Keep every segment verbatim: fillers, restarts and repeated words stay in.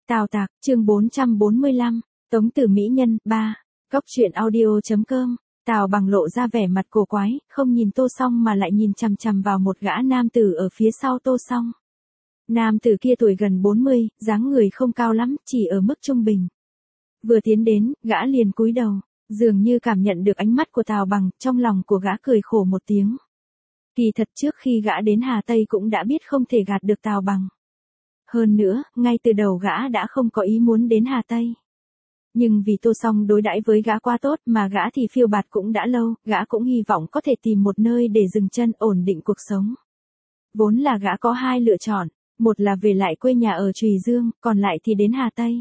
Tào Tạc, chương bốn trăm bốn mươi lăm, Tống Tử Mỹ Nhân, ba, Cóc truyện audio.com, Tào Bằng lộ ra vẻ mặt cổ quái, không nhìn Tô Song mà lại nhìn chằm chằm vào một gã nam tử ở phía sau Tô Song. Nam tử kia tuổi gần bốn mươi, dáng người không cao lắm, chỉ ở mức trung bình. Vừa tiến đến, gã liền cúi đầu, dường như cảm nhận được ánh mắt của Tào Bằng, trong lòng của gã cười khổ một tiếng. Kỳ thật trước khi gã đến Hà Tây cũng đã biết không thể gạt được Tào Bằng. Hơn nữa, ngay từ đầu gã đã không có ý muốn đến Hà Tây. Nhưng vì Tô Song đối đãi với gã quá tốt mà gã thì phiêu bạt cũng đã lâu, gã cũng hy vọng có thể tìm một nơi để dừng chân ổn định cuộc sống. Vốn là gã có hai lựa chọn, một là về lại quê nhà ở Trùy Dương, còn lại thì đến Hà Tây.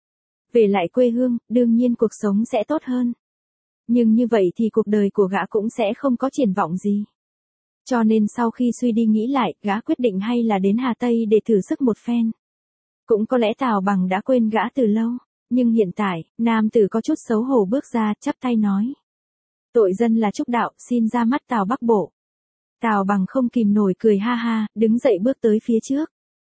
Về lại quê hương, đương nhiên cuộc sống sẽ tốt hơn. Nhưng như vậy thì cuộc đời của gã cũng sẽ không có triển vọng gì. Cho nên sau khi suy đi nghĩ lại, gã quyết định hay là đến Hà Tây để thử sức một phen. Cũng có lẽ Tào Bằng đã quên gã từ lâu, nhưng hiện tại, nam tử có chút xấu hổ bước ra, chắp tay nói. Tội dân là Trúc Đạo, xin ra mắt Tào Bắc Bộ. Tào Bằng không kìm nổi cười ha ha, đứng dậy bước tới phía trước.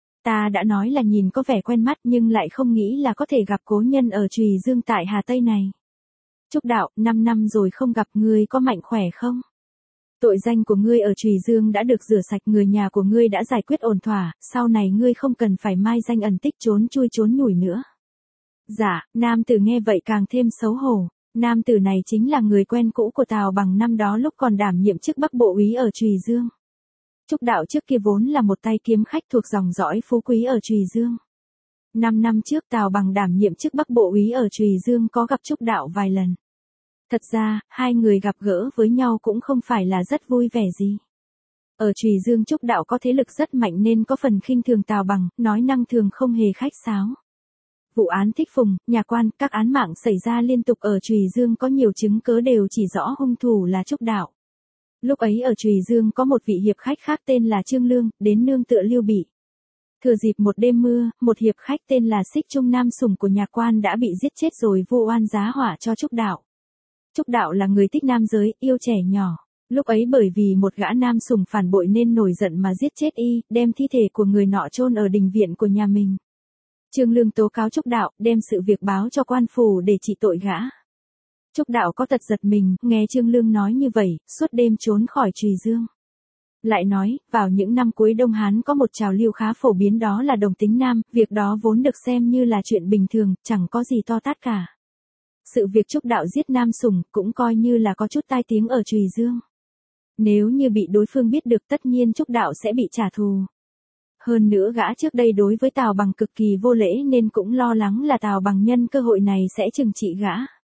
Ta đã nói là nhìn có vẻ quen mắt nhưng lại không nghĩ là có thể gặp cố nhân ở Trùy Dương tại Hà Tây này. Trúc Đạo, năm năm rồi không gặp, ngươi có mạnh khỏe không? Tội danh của ngươi ở Trùy Dương đã được rửa sạch, người nhà của ngươi đã giải quyết ổn thỏa, sau này ngươi không cần phải mai danh ẩn tích trốn chui trốn nhủi nữa. Dạ, nam tử nghe vậy càng thêm xấu hổ, nam tử này chính là người quen cũ của Tào Bằng năm đó lúc còn đảm nhiệm chức Bắc Bộ úy ở Trùy Dương. Trúc Đạo trước kia vốn là một tay kiếm khách thuộc dòng dõi phú quý ở Trùy Dương. Năm năm trước Tào Bằng đảm nhiệm chức Bắc Bộ úy ở Trùy Dương có gặp Trúc Đạo vài lần. Thật ra, hai người gặp gỡ với nhau cũng không phải là rất vui vẻ gì. Ở Trùy Dương Trúc Đạo có thế lực rất mạnh nên có phần khinh thường Tào Bằng, nói năng thường không hề khách sáo. Vụ án Thích Phùng, nhà quan, các án mạng xảy ra liên tục ở Trùy Dương có nhiều chứng cớ đều chỉ rõ hung thủ là Trúc Đạo. Lúc ấy ở Trùy Dương có một vị hiệp khách khác tên là Trương Lương, đến nương tựa Lưu Bị. Thừa dịp một đêm mưa, một hiệp khách tên là Xích Trung Nam Sủng của nhà quan đã bị giết chết rồi vô oan giá họa cho Trúc Đạo. Trúc Đạo là người thích nam giới, yêu trẻ nhỏ. Lúc ấy bởi vì một gã nam sủng phản bội nên nổi giận mà giết chết y, đem thi thể của người nọ chôn ở đình viện của nhà mình. Trương Lương tố cáo Trúc Đạo, đem sự việc báo cho quan phủ để trị tội gã. Trúc Đạo có tật giật mình, nghe Trương Lương nói như vậy, suốt đêm trốn khỏi Trùy Dương. Lại nói, vào những năm cuối Đông Hán có một trào lưu khá phổ biến đó là đồng tính nam, việc đó vốn được xem như là chuyện bình thường, chẳng có gì to tát cả. Sự việc Trúc Đạo giết nam sủng cũng coi như là có chút tai tiếng ở Trùy Dương. Nếu như bị đối phương biết được tất nhiên Trúc Đạo sẽ bị trả thù. Hơn nữa gã trước đây đối với Tào Bằng cực kỳ vô lễ nên cũng lo lắng là Tào Bằng nhân cơ hội này sẽ trừng trị gã.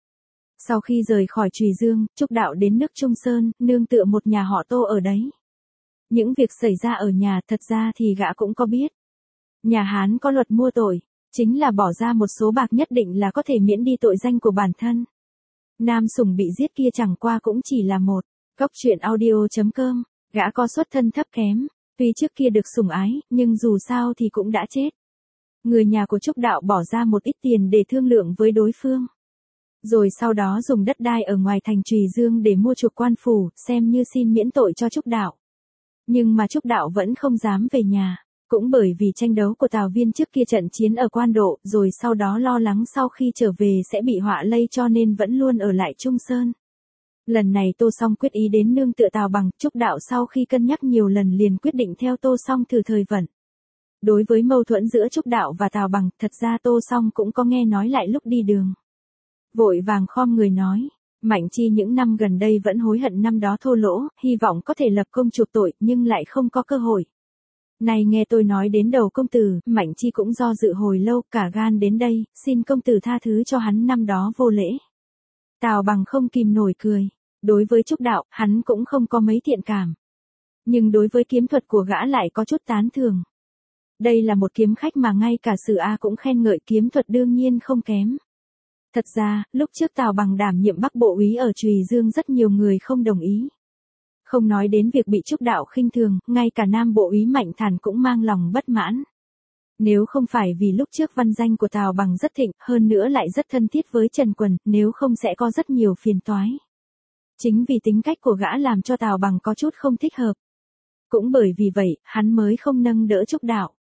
Sau khi rời khỏi Trùy Dương, Trúc Đạo đến nước Trung Sơn, nương tựa một nhà họ Tô ở đấy. Những việc xảy ra ở nhà thật ra thì gã cũng có biết. Nhà Hán có luật mua tội, chính là bỏ ra một số bạc nhất định là có thể miễn đi tội danh của bản thân. Nam sủng bị giết kia chẳng qua cũng chỉ là một, Cóc truyện audio.com, gã có xuất thân thấp kém, tuy trước kia được sủng ái, nhưng dù sao thì cũng đã chết. Người nhà của Trúc Đạo bỏ ra một ít tiền để thương lượng với đối phương. Rồi sau đó dùng đất đai ở ngoài thành Trùy Dương để mua chuộc quan phủ, xem như xin miễn tội cho Trúc Đạo. Nhưng mà Trúc Đạo vẫn không dám về nhà. Cũng bởi vì tranh đấu của Tào Viên trước kia trận chiến ở Quan Độ, rồi sau đó lo lắng sau khi trở về sẽ bị họa lây cho nên vẫn luôn ở lại Trung Sơn. Lần này Tô Song quyết ý đến nương tựa Tào Bằng, Trúc Đạo sau khi cân nhắc nhiều lần liền quyết định theo Tô Song thử thời vận. Đối với mâu thuẫn giữa Trúc Đạo và Tào Bằng, thật ra Tô Song cũng có nghe nói lại lúc đi đường. Vội vàng khom người nói, Mạnh Chi những năm gần đây vẫn hối hận năm đó thô lỗ, hy vọng có thể lập công chuộc tội nhưng lại không có cơ hội. Này nghe tôi nói đến đầu công tử, Mạnh Chi cũng do dự hồi lâu, cả gan đến đây, xin công tử tha thứ cho hắn năm đó vô lễ. Tào Bằng không kìm nổi cười, đối với Trúc Đạo, hắn cũng không có mấy thiện cảm. Nhưng đối với kiếm thuật của gã lại có chút tán thường. Đây là một kiếm khách mà ngay cả Sử A cũng khen ngợi, kiếm thuật đương nhiên không kém. Thật ra, lúc trước Tào Bằng đảm nhiệm Bắc Bộ úy ở Trùy Dương rất nhiều người không đồng ý. Không nói đến việc bị Trúc Đạo khinh thường, ngay cả Nam Bộ úy Mạnh Thản cũng mang lòng bất mãn. Nếu không phải vì lúc trước văn danh của Tào Bằng rất thịnh, hơn nữa lại rất thân thiết với Trần Quần, nếu không sẽ có rất nhiều phiền toái. Chính vì tính cách của gã làm cho Tào Bằng có chút không thích hợp. Cũng bởi vì vậy, hắn mới không nâng đỡ Trúc Đạo.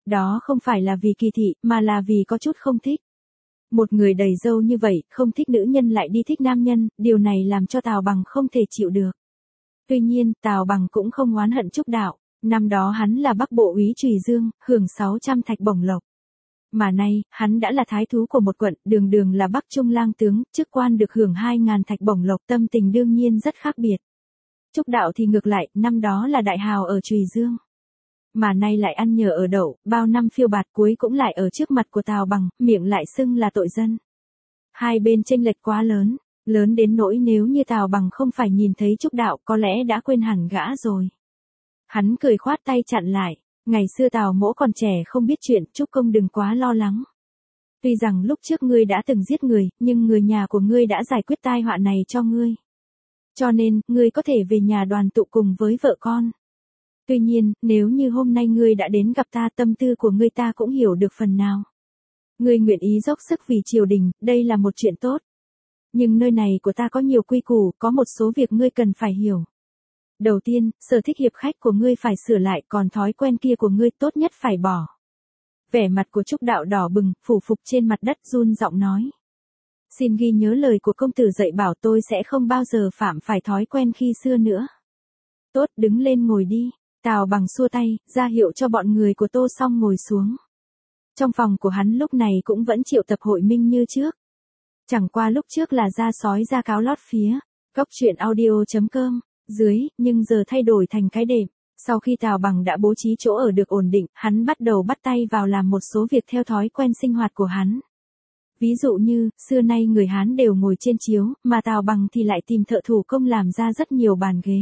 Đó không phải là vì kỳ thị, mà là vì có chút không thích. Một người đầy râu như vậy, không thích nữ nhân lại đi thích nam nhân, điều này làm cho Tào Bằng không thể chịu được. Tuy nhiên, Tào Bằng cũng không oán hận Trúc Đạo, năm đó hắn là Bắc Bộ úy Trùy Dương, hưởng sáu trăm thạch bổng lộc. Mà nay, hắn đã là thái thú của một quận, đường đường là Bắc Trung lang tướng, chức quan được hưởng hai ngàn thạch bổng lộc, tâm tình đương nhiên rất khác biệt. Trúc Đạo thì ngược lại, năm đó là đại hào ở Trùy Dương. Mà nay lại ăn nhờ ở đậu, bao năm phiêu bạt cuối cũng lại ở trước mặt của Tào Bằng, miệng lại xưng là tội dân. Hai bên chênh lệch quá lớn, lớn đến nỗi nếu như Tào Bằng không phải nhìn thấy Trúc Đạo có lẽ đã quên hẳn gã rồi. Hắn cười khoát tay chặn lại, ngày xưa Tào mỗ còn trẻ không biết chuyện, Trúc công đừng quá lo lắng. Tuy rằng lúc trước ngươi đã từng giết người, nhưng người nhà của ngươi đã giải quyết tai họa này cho ngươi. Cho nên, ngươi có thể về nhà đoàn tụ cùng với vợ con. Tuy nhiên, nếu như hôm nay ngươi đã đến gặp ta, tâm tư của ngươi ta cũng hiểu được phần nào. Ngươi nguyện ý dốc sức vì triều đình, đây là một chuyện tốt. Nhưng nơi này của ta có nhiều quy củ, có một số việc ngươi cần phải hiểu. Đầu tiên, sở thích hiệp khách của ngươi phải sửa lại, còn thói quen kia của ngươi tốt nhất phải bỏ. Vẻ mặt của Trúc Đạo đỏ bừng, phủ phục trên mặt đất run giọng nói. Xin ghi nhớ lời của công tử dạy bảo, tôi sẽ không bao giờ phạm phải thói quen khi xưa nữa. Tốt, đứng lên ngồi đi. Tào Bằng xua tay, ra hiệu cho bọn người của Tô Song ngồi xuống. Trong phòng của hắn lúc này cũng vẫn triệu tập hội minh như trước. Chẳng qua lúc trước là da sói da cáo lót phía, góc truyện audio chấm com, dưới, nhưng giờ thay đổi thành cái đệm. Sau khi Tào Bằng đã bố trí chỗ ở được ổn định, hắn bắt đầu bắt tay vào làm một số việc theo thói quen sinh hoạt của hắn. Ví dụ như, xưa nay người Hán đều ngồi trên chiếu, mà Tào Bằng thì lại tìm thợ thủ công làm ra rất nhiều bàn ghế.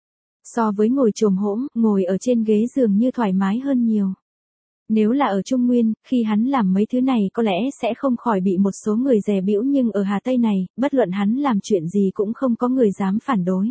So với ngồi chồm hỗn, ngồi ở trên ghế dường như thoải mái hơn nhiều. Nếu là ở Trung Nguyên, khi hắn làm mấy thứ này có lẽ sẽ không khỏi bị một số người dè bĩu, nhưng ở Hà Tây này, bất luận hắn làm chuyện gì cũng không có người dám phản đối.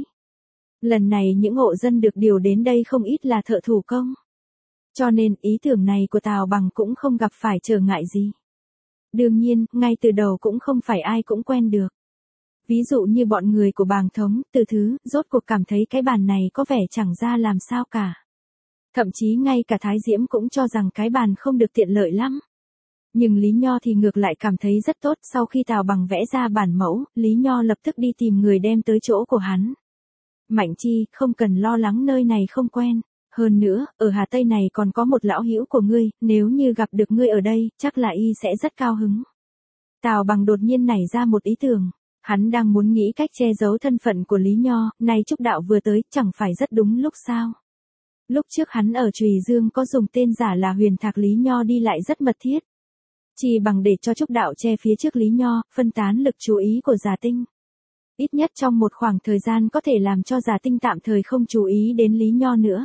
Lần này những hộ dân được điều đến đây không ít là thợ thủ công. Cho nên ý tưởng này của Tào Bằng cũng không gặp phải trở ngại gì. Đương nhiên, ngay từ đầu cũng không phải ai cũng quen được. Ví dụ như bọn người của Bàng Thống, Từ Thứ, rốt cuộc cảm thấy cái bàn này có vẻ chẳng ra làm sao cả. Thậm chí ngay cả Thái Diễm cũng cho rằng cái bàn không được tiện lợi lắm. Nhưng Lý Nho thì ngược lại cảm thấy rất tốt, sau khi Tào Bằng vẽ ra bản mẫu, Lý Nho lập tức đi tìm người đem tới chỗ của hắn. Mạnh Chi, không cần lo lắng, nơi này không quen. Hơn nữa, ở Hà Tây này còn có một lão hữu của ngươi, nếu như gặp được ngươi ở đây, chắc là y sẽ rất cao hứng. Tào Bằng đột nhiên nảy ra một ý tưởng. Hắn đang muốn nghĩ cách che giấu thân phận của Lý Nho, nay Trúc Đạo vừa tới, chẳng phải rất đúng lúc sao. Lúc trước hắn ở Trùy Dương có dùng tên giả là Huyền Thạc, Lý Nho đi lại rất mật thiết. Chỉ bằng để cho Trúc Đạo che phía trước Lý Nho, phân tán lực chú ý của Giả Tinh. Ít nhất trong một khoảng thời gian có thể làm cho Giả Tinh tạm thời không chú ý đến Lý Nho nữa.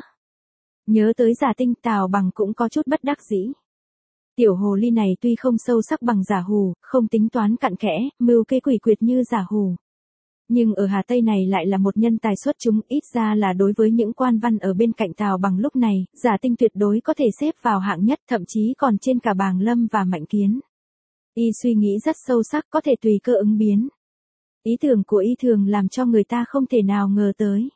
Nhớ tới Giả Tinh, Tào Bằng cũng có chút bất đắc dĩ. Tiểu hồ ly này tuy không sâu sắc bằng Giả Hù, không tính toán cặn kẽ, mưu kế quỷ quyệt như Giả Hù. Nhưng ở Hà Tây này lại là một nhân tài xuất chúng, ít ra là đối với những quan văn ở bên cạnh Tào Bằng lúc này, Giả Tinh tuyệt đối có thể xếp vào hạng nhất, thậm chí còn trên cả Bàng Lâm và Mạnh Kiến. Y suy nghĩ rất sâu sắc, có thể tùy cơ ứng biến. Ý tưởng của y thường làm cho người ta không thể nào ngờ tới.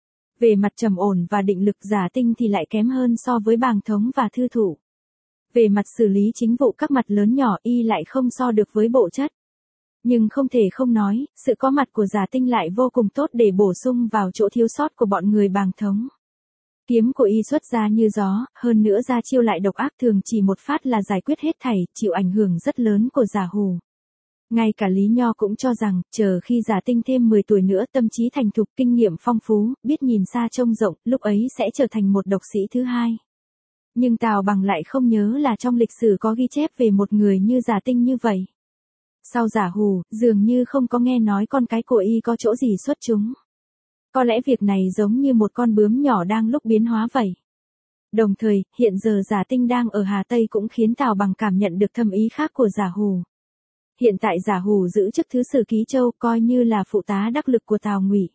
Về mặt trầm ổn và định lực, Giả Tinh thì lại kém hơn so với Bàng Thống và Thư Thủ. Về mặt xử lý chính vụ các mặt lớn nhỏ, y lại không so được với Bộ Chất. Nhưng không thể không nói, sự có mặt của Giả Tinh lại vô cùng tốt để bổ sung vào chỗ thiếu sót của bọn người Bàng Thống. Kiếm của y xuất ra như gió, hơn nữa ra chiêu lại độc ác, thường chỉ một phát là giải quyết hết thảy, chịu ảnh hưởng rất lớn của Giả Hù. Ngay cả Lý Nho cũng cho rằng, chờ khi Giả Tinh thêm mười tuổi nữa, tâm trí thành thục, kinh nghiệm phong phú, biết nhìn xa trông rộng, lúc ấy sẽ trở thành một độc sĩ thứ hai. Nhưng Tào Bằng lại không nhớ là trong lịch sử có ghi chép về một người như Giả Tinh như vậy. Sau Giả Hù, dường như không có nghe nói con cái của y có chỗ gì xuất chúng. Có lẽ việc này giống như một con bướm nhỏ đang lúc biến hóa vậy. Đồng thời, hiện giờ Giả Tinh đang ở Hà Tây cũng khiến Tào Bằng cảm nhận được thâm ý khác của Giả Hù. Hiện tại Giả Hù giữ chức thứ sử Ký Châu, coi như là phụ tá đắc lực của Tào Ngụy.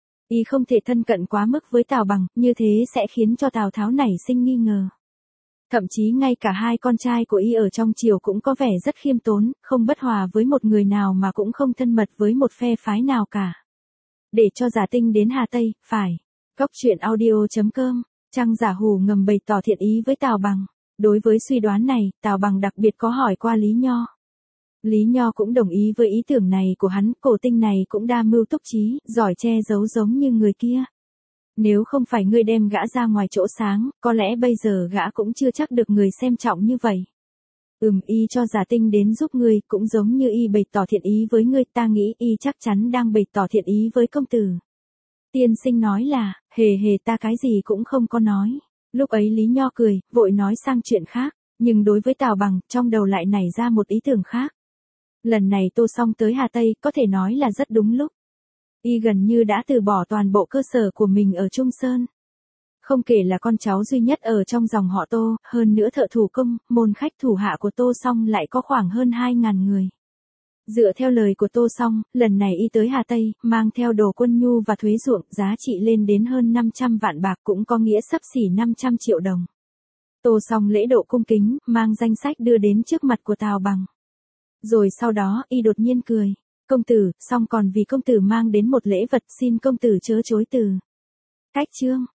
Y không thể thân cận quá mức với Tào Bằng, như thế sẽ khiến cho Tào Tháo nảy sinh nghi ngờ. Thậm chí ngay cả hai con trai của y ở trong triều cũng có vẻ rất khiêm tốn, không bất hòa với một người nào mà cũng không thân mật với một phe phái nào cả. Để cho Giả Tinh đến Hà Tây, phải. Góc truyện audio chấm com, Trang Giả Hù ngầm bày tỏ thiện ý với Tào Bằng. Đối với suy đoán này, Tào Bằng đặc biệt có hỏi qua Lý Nho. Lý Nho cũng đồng ý với ý tưởng này của hắn, cổ tinh này cũng đa mưu túc trí, giỏi che giấu giống như người kia. Nếu không phải ngươi đem gã ra ngoài chỗ sáng, có lẽ bây giờ gã cũng chưa chắc được người xem trọng như vậy. Ừm, y cho giả tinh đến giúp ngươi, cũng giống như y bày tỏ thiện ý với ngươi, ta nghĩ y chắc chắn đang bày tỏ thiện ý với công tử. Tiên sinh nói là, hề hề ta cái gì cũng không có nói. Lúc ấy Lý Nho cười, vội nói sang chuyện khác, nhưng đối với Tào Bằng, trong đầu lại nảy ra một ý tưởng khác. Lần này Tô Song tới Hà Tây, có thể nói là rất đúng lúc. Y gần như đã từ bỏ toàn bộ cơ sở của mình ở Trung Sơn. Không kể là con cháu duy nhất ở trong dòng họ Tô, hơn nữa thợ thủ công, môn khách thủ hạ của Tô Song lại có khoảng hơn hai ngàn người. Dựa theo lời của Tô Song, lần này y tới Hà Tây, mang theo đồ quân nhu và thuế ruộng, giá trị lên đến hơn năm trăm vạn bạc, cũng có nghĩa xấp xỉ năm trăm triệu đồng. Tô Song lễ độ cung kính, mang danh sách đưa đến trước mặt của Tào Bằng. Rồi sau đó, y đột nhiên cười. Công tử, xong còn vì công tử mang đến một lễ vật, xin công tử chớ chối từ. Cách chương.